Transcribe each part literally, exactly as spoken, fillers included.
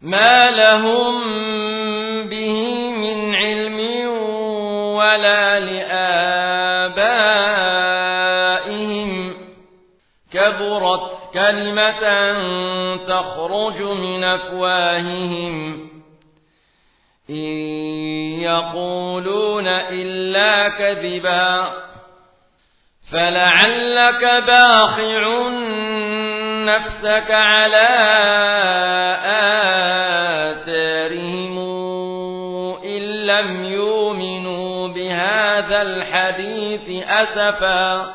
ما لهم به من علم ولا لآبائهم كبرت كلمة تخرج من أفواههم إن يقولون إلا كذبا فلعلك باخع نفسك على آثارهم إن لم يؤمنوا بهذا الحديث أسفا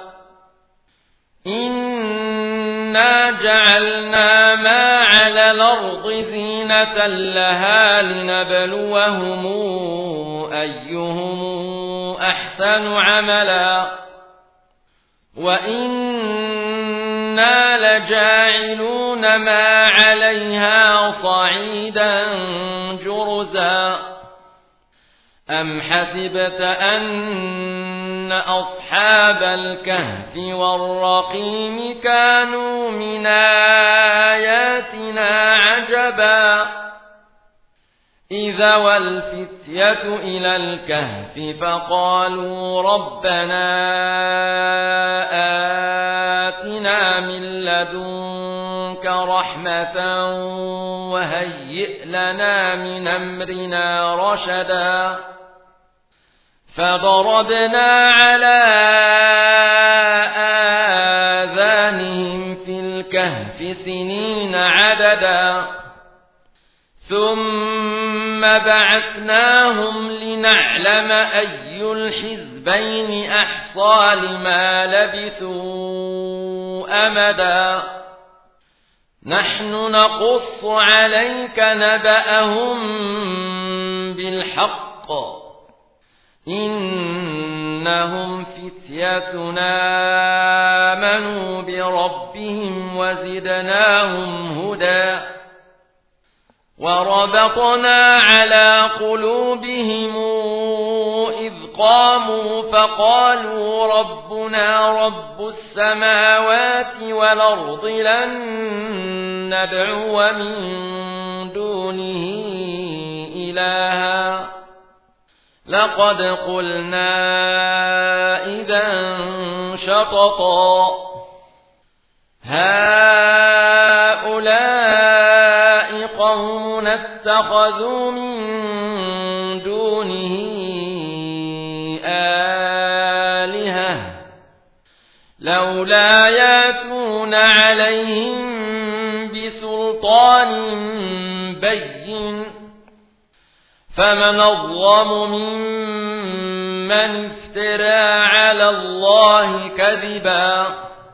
إنا جعلنا ما على الأرض زينة لها لنبلوهم أيهم أحسن عملا وإنا لجاعلون ما عليها صعيدا جرزا أم حسبت أن أصحاب الكهف والرقيم كانوا من آياتنا عجبا إذا والفتية إلى الكهف فقالوا ربنا آتنا من لدنك رحمة وهيئ لنا من أمرنا رشدا فضربنا على آذانهم في الكهف سنين عددا ثم بعثناهم لنعلم أي الحزبين أحصى لما لبثوا أمدا نحن نقص عليك نبأهم بالحق إنهم فتيتنا آمنوا بربهم وزدناهم هدى وربطنا على قلوبهم إذ قاموا فقالوا ربنا رب السماوات والأرض لن ندعو من دونه إلها لقد قلنا إذا شططا هؤلاء قوم اتخذوا من دونه آلهة لولا ياتون عليهم بسلطان بين فمن أظلم ممن افترى على الله كذبا